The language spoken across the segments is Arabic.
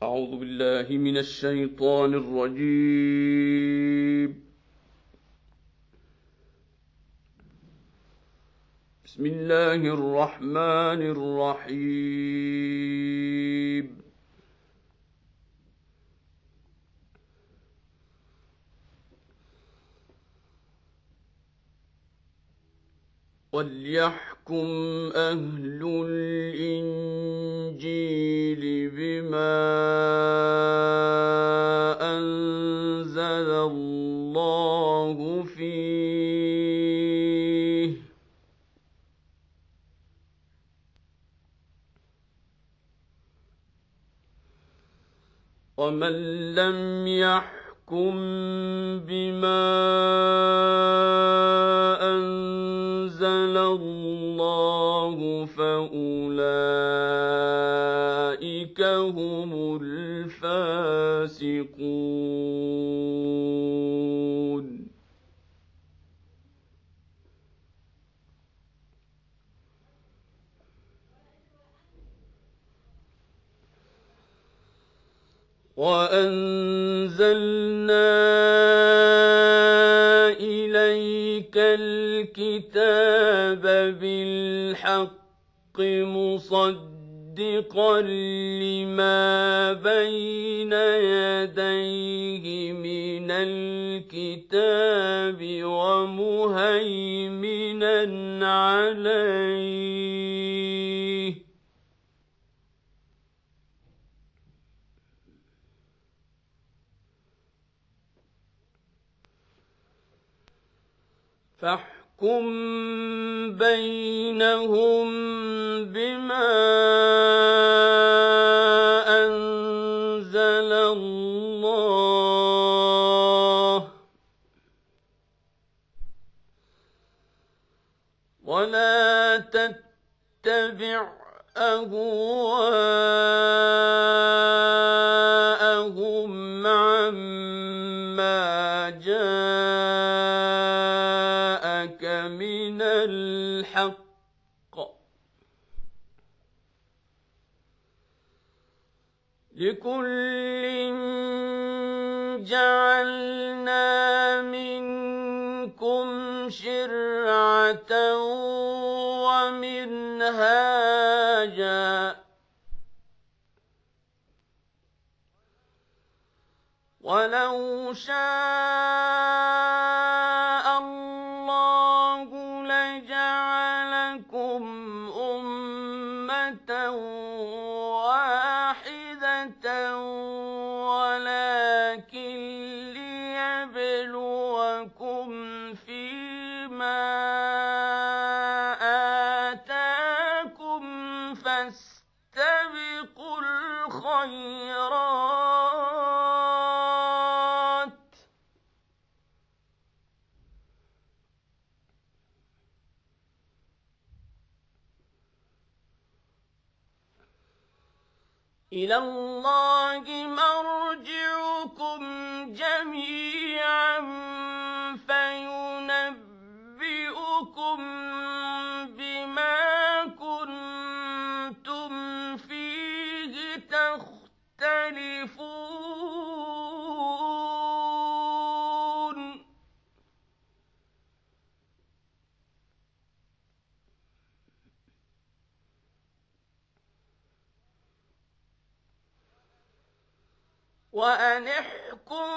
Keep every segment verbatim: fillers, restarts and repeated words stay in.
أعوذ بالله من الشيطان الرجيم. بسم الله الرحمن الرحيم. وليحكم أهل الإنجيل بما أنزل الله فيه ومن لم يحكم بما أنزل الله فأولئك هم الفاسقون. وأنزلنا إليك الكتاب بالحق مصدقا لما بين يديه من الكتاب ومهيمنا عليه فاحكم بينهم بما أنزل الله ولا تتبع أهواءهم عما جاءك من الحق لكل جعلنا منكم شرعة ومنهاجا ولو شاء الله لجعلكم أمة واحدة ولكن ليبلوكم فيما آتاكم فاستبقوا الخيرات إلى الله مرجعكم جميعا فينبئكم بما كنتم فيه تختلفون وأن احكم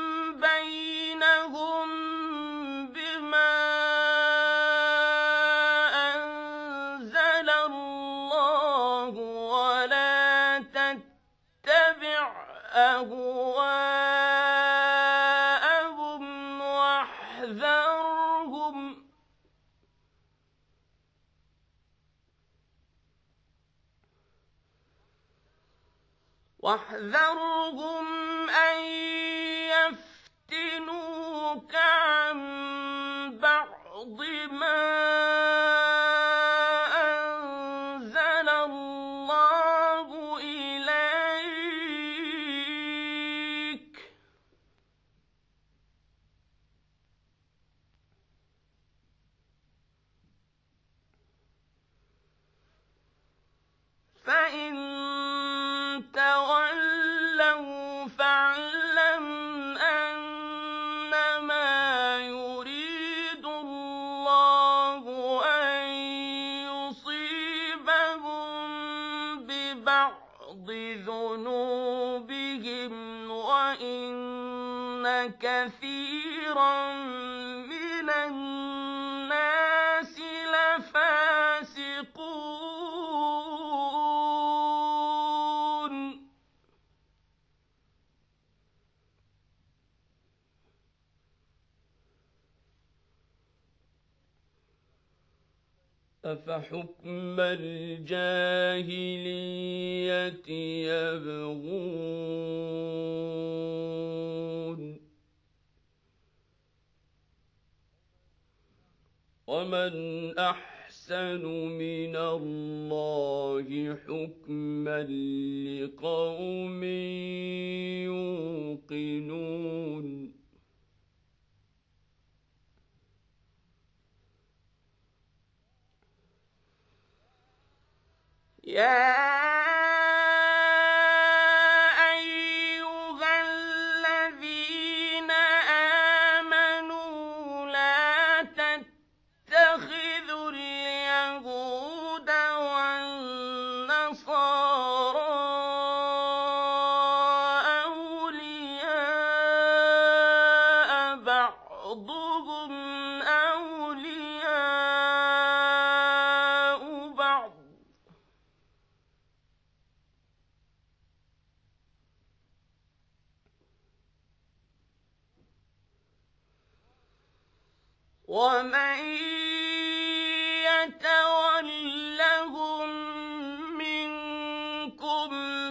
بينهم بما أنزل الله ولا تتبع أهواءهم واحذرهم واحذرهم أن يفتنوك عن بعض ما أنزل الله إليك فإن تولوا ببعض ذنوبهم وإن كثيرا من الناس لفاسقون أفحكم الجاهلية يبغون ومن أحسن من الله حكما لقوم يوقنون يا أيها الذين آمنوا لا تتخذوا اليهود والنصارى أولياء بعضهم أولياء بعض ومن يتولهم منكم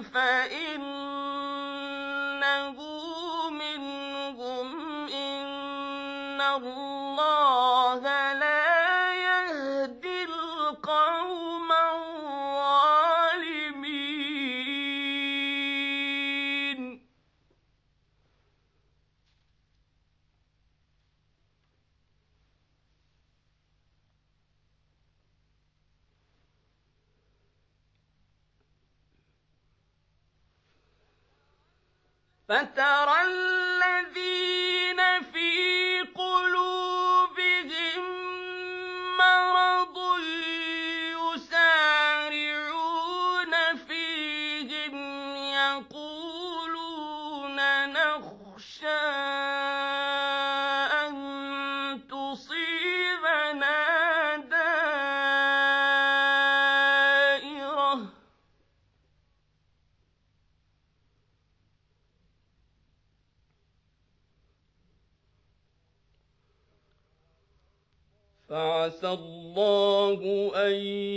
فإنه منهم إن الله لا يهدي القوم الظالمين فترى الذين في قلوبهم مرض يسارعون فيهم يقولون نخشى أن تصيبنا دائرة فعسى الله أن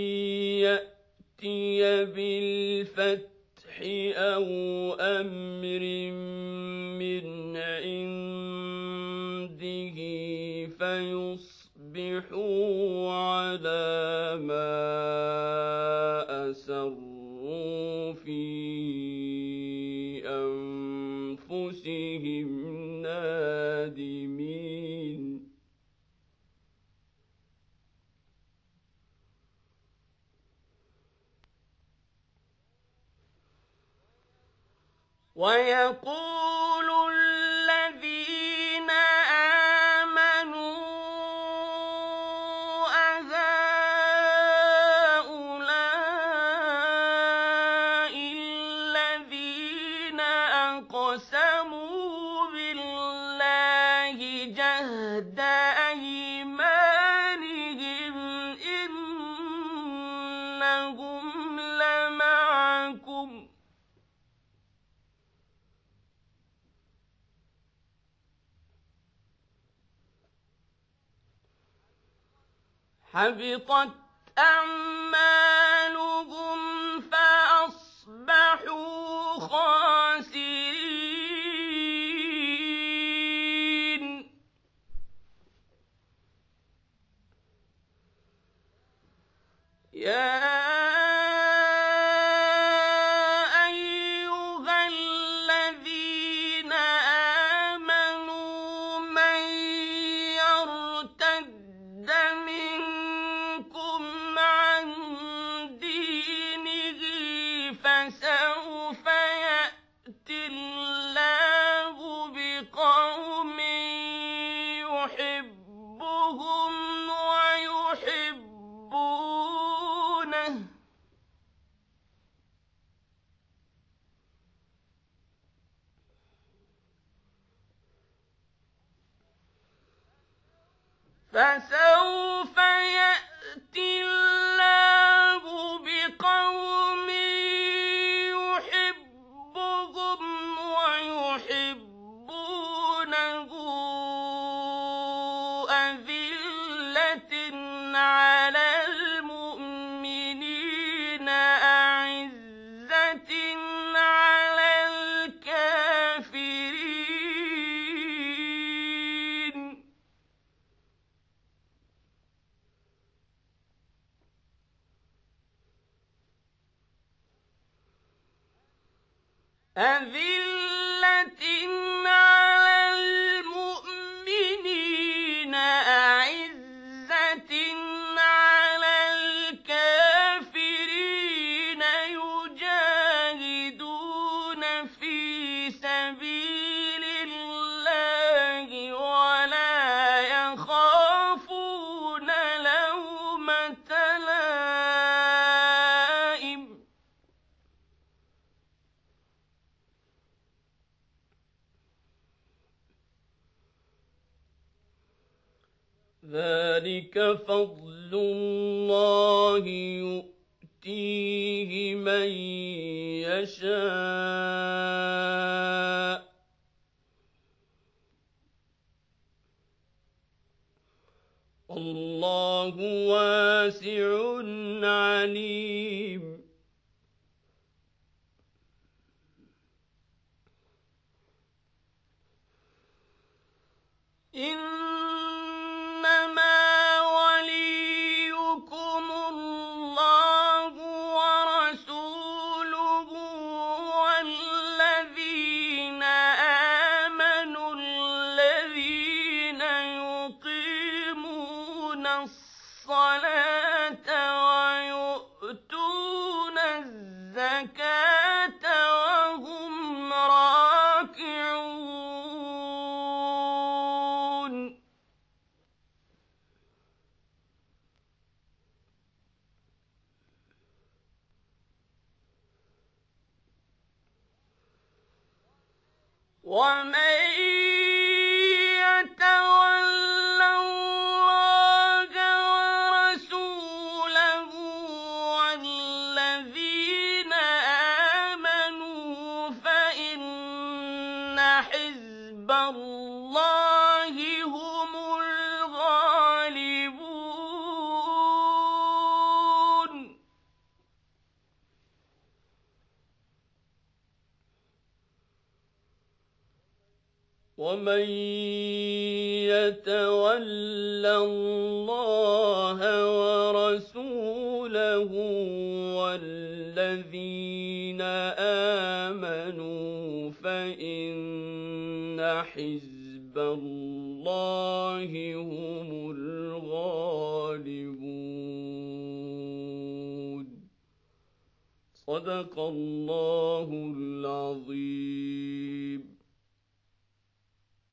يأتي بالفتح أو أمر من عنده فيصبحوا على ما أسروا في أنفسهم نادمين ويقول الذين آمنوا أهؤلاء الذين أقسموا بالله جهد أيمانهم إنهم لمعكم حبطت أعمالهم فأصبحوا خاسرين يا أيها الذين آمنوا من يرتد منكم عن دينه فسوف يأتي الله بقوم يحبهم ويحبونه فسوف يأتي الله بقوم يحبهم ويحبونه أذلة على المؤمنين أعزة على الكافرين أذلة على المؤمنين أعزة على الكافرين يجاهدون في سبيل الله ولا يخافون لومة لائم ذلك فضل الله يؤتيه من يشاء الله واسع عليم إنما وليكم الله ورسوله والذين آمنوا الذين يقيمون الصلاة ويؤتون الزكاة وهم راكعون ومن يتول الله ورسوله والذين آمنوا فإن حزب الله هم الغالبون ومن يتول الله ورسوله والذين آمنوا فإن حزب الله هم الغالبون صدق الله العظيم.